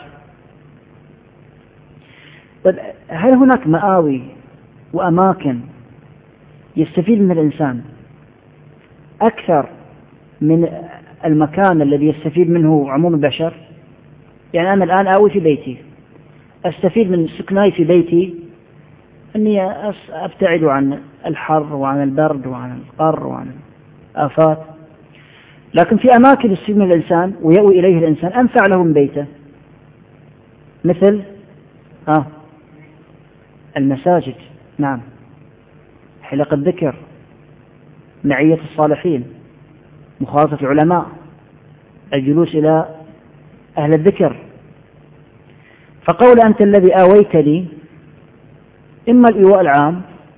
طيب، هل هناك مآوي وأماكن يستفيد من الإنسان أكثر من المكان الذي يستفيد منه عموم البشر؟ يعني أنا الآن آوي في بيتي، أستفيد من سكناي في بيتي أني أبتعد عن الحر وعن البرد وعن القر وعن الآفات. لكن في أماكن يستفيد من الإنسان ويأوي إليه الإنسان أنفع له من بيته، مثل آه المساجد، نعم، حلق الذكر، معية الصالحين، مخالطة العلماء، الجلوس إلى أهل الذكر. فقول أنت الذي آويتني إما الإيواء العام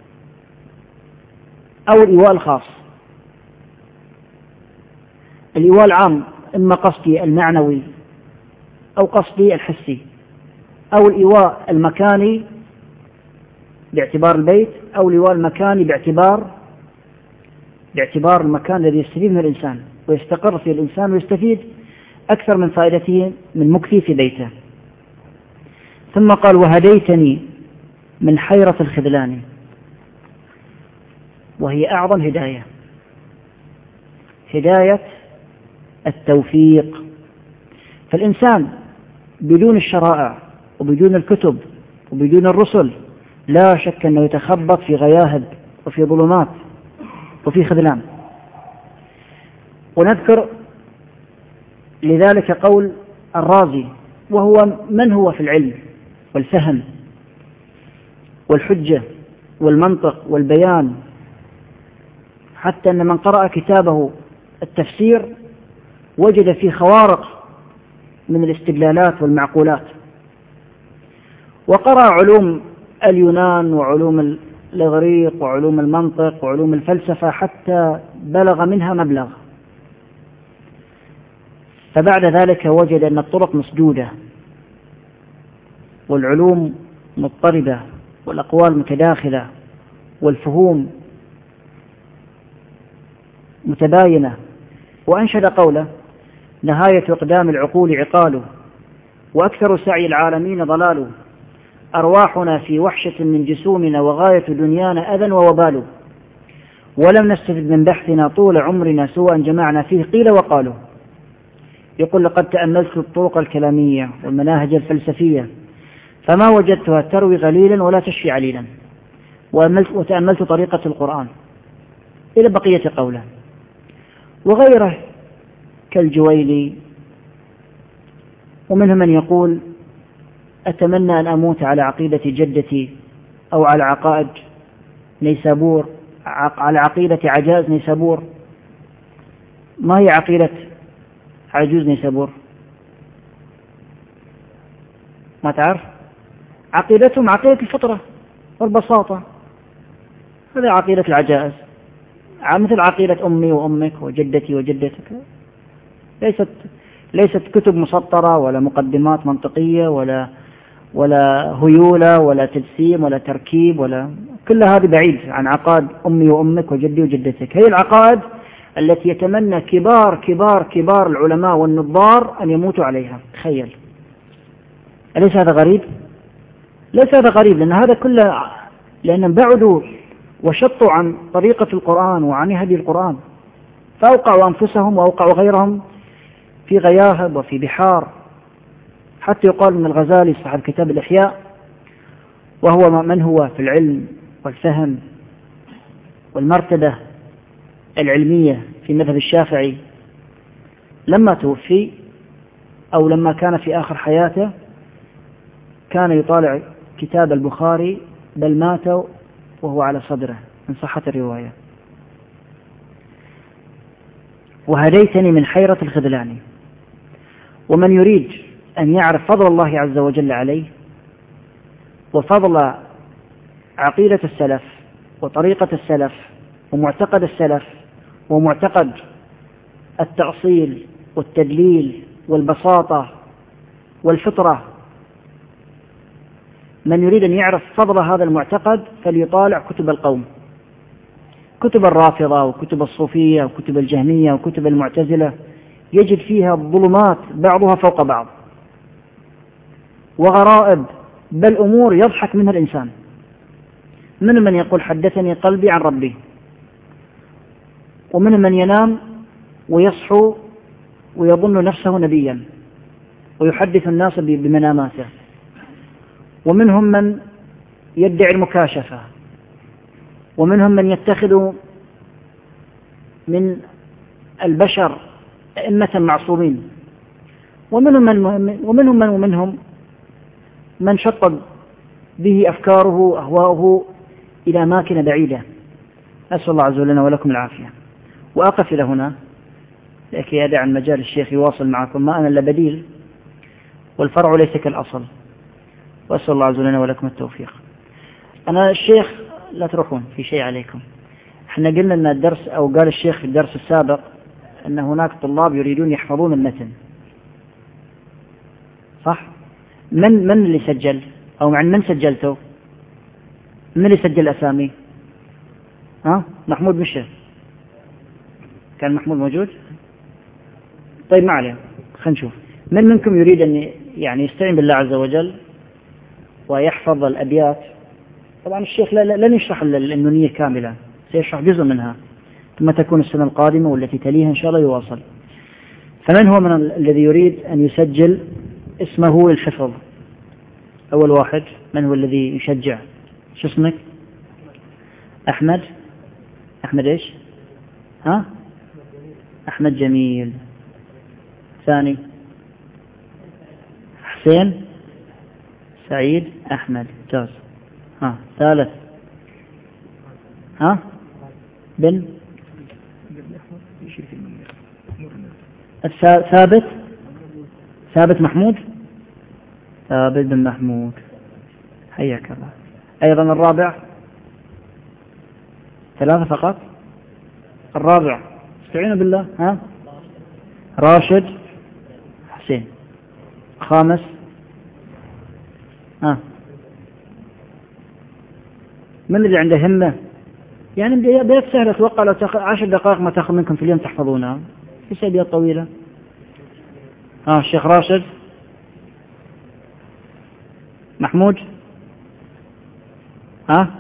أو الإيواء الخاص. الإيواء العام إما قصدي المعنوي أو قصدي الحسي، أو الإيواء المكاني باعتبار البيت، أو الإيواء المكاني باعتبار باعتبار المكان الذي يستفيد من الإنسان ويستقر فيه الإنسان ويستفيد أكثر من فائدته من مكثي في بيته. ثم قال وهديتني من حيرة الخذلان، وهي أعظم هداية، هداية التوفيق. فالإنسان بدون الشرائع وبدون الكتب وبدون الرسل لا شك أنه يتخبط في غياهب وفي ظلمات وفي خذلان. ونذكر لذلك قول الرازي، وهو من هو في العلم والفهم والحجة والمنطق والبيان، حتى أن من قرأ كتابه التفسير وجد فيه خوارق من الاستدلالات والمعقولات، وقرأ علوم اليونان وعلوم الإغريق وعلوم المنطق وعلوم الفلسفة حتى بلغ منها مبلغ. فبعد ذلك وجد أن الطرق مسدودة والعلوم مضطربة والأقوال متداخلة والفهوم متباينة، وأنشد قوله: نهاية إقدام العقول عقال، وأكثر سعي العالمين ضلال، أرواحنا في وحشة من جسومنا، وغاية دنيانا أذى ووبال، ولم نستفد من بحثنا طول عمرنا سوى أن جمعنا فيه قيل وقالوا. يقول: لقد تأملت الطرق الكلامية والمناهج الفلسفية فما وجدتها تروي غليلا ولا تشفي عليلا، وتأملت طريقة القرآن إلى بقية قوله. وغيره كالجويلي، ومنهم من يقول: أتمنى أن أموت على عقيدة جدتي، أو على عقائد نيسابور، على عقيدة عجاز نيسابور. ما هي عقيدة عجوز نيسابور؟ ما تعرف؟ عقيدتهم عقيدة الفطرة والبساطة، هذه عقيدة العجائز، مثل عقيدة أمي وأمك وجدتي وجدتك. ليست ليست كتب مسطرة ولا مقدمات منطقية ولا ولا هيولة ولا تجسيم ولا تركيب، ولا كل هذه بعيد عن عقائد أمي وأمك وجدي وجدتك. هي العقائد التي يتمنى كبار كبار كبار العلماء والنظار أن يموتوا عليها. تخيل، أليس هذا غريب؟ ليس هذا غريب، لأن هذا كله لأنهم بعدوا وشطوا عن طريقة القرآن وعن هدي القرآن، فأوقعوا أنفسهم وأوقعوا غيرهم في غياهب وفي بحار. حتى يقال من الغزالي صاحب كتاب الإحياء، وهو من هو في العلم والفهم والمرتبة العلمية في المذهب الشافعي، لما توفي أو لما كان في آخر حياته كان يطالع كتاب البخاري، بل مات وهو على صدره من صحة الرواية. وهديتني من حيرة الخذلان. ومن يريد أن يعرف فضل الله عز وجل عليه وفضل عقيدة السلف وطريقة السلف ومعتقد السلف ومعتقد التأصيل والتدليل والبساطة والفطرة، من يريد أن يعرف فضل هذا المعتقد فليطالع كتب القوم، كتب الرافضة وكتب الصوفية وكتب الجهمية وكتب المعتزلة، يجد فيها الظلمات بعضها فوق بعض وغرائب، بل أمور يضحك منها الإنسان. من من يقول حدثني قلبي عن ربي، ومن من ينام ويصحو ويظن نفسه نبيا ويحدث الناس بمناماته، ومنهم من يدعي المكاشفة، ومنهم من يتخذ من البشر أئمة معصومين، ومنهم من ومنهم من ومنهم من شطب به أفكاره وأهواؤه إلى أماكن بعيدة. أسأل الله عز وجل ولكم العافية. وأقف إلى هنا لكي أدع المجال الشيخ يواصل معكم، ما أنا إلا بديل، والفرع ليس كالأصل. وأسأل الله عز وجل ولكم التوفيق. أنا الشيخ لا تروحون في شيء عليكم. احنا قلنا أن الدرس، أو قال الشيخ في الدرس السابق، أن هناك طلاب يريدون يحفظون المتن، صح؟ من من اللي سجل، أو مع من سجلته؟ من اللي سجل أسامي؟ ها؟ محمود مشى؟ كان محمود موجود؟ طيب ما عليه، خلينا نشوف. من منكم يريد أن يعني يستعين بالله عز وجل ويحفظ الأبيات؟ طبعا الشيخ لن يشرح النونية كاملة، سيشرح جزء منها، ثم تكون السنة القادمة والتي تليها إن شاء الله يواصل. فمن هو من الذي يريد أن يسجل اسمه للحفظ؟ أول واحد من هو الذي يشجع؟ شو اسمك؟ أحمد. أحمد إيش؟ ها؟ أحمد جميل. ثاني حسين. سعيد. أحمد. جاز. ها. ثالث. ها؟ بن ثابت. ثابت محمود. ثابت بن محمود، حياك الله. أيضا الرابع. ثلاثة فقط. الرابع استعينوا بالله. ها؟ راشد. حسين. خامس ها آه. من اللي عنده همة؟ يعني بيت سهلة، أتوقع لو تأخذ عشر دقائق ما تأخذ منكم في اليوم تحفظونها في سبيل طويلة. ها آه. الشيخ راشد، محمود، ها آه.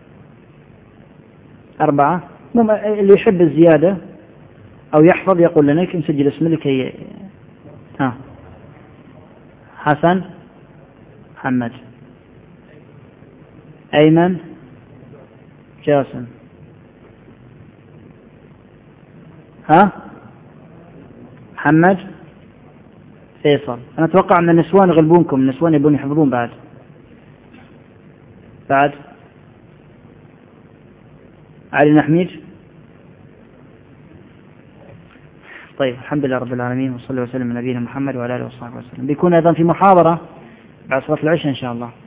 أربعة. اللي يحب الزيادة أو يحفظ يقول لنا يمكن نسجل اسم لكي ها آه. حسن، محمد، أيمن، جاسم، ها محمد، فيصل. أنا أتوقع أن النسوان يغلبونكم، النسوان يبون يحفظون بعد بعد علي نحميد. طيب الحمد لله رب العالمين، وصلى وسلم على نبينا محمد وعلى آله وصحبه وسلم. بيكون أيضا في محاضرة بعد صلاة العشاء إن شاء الله.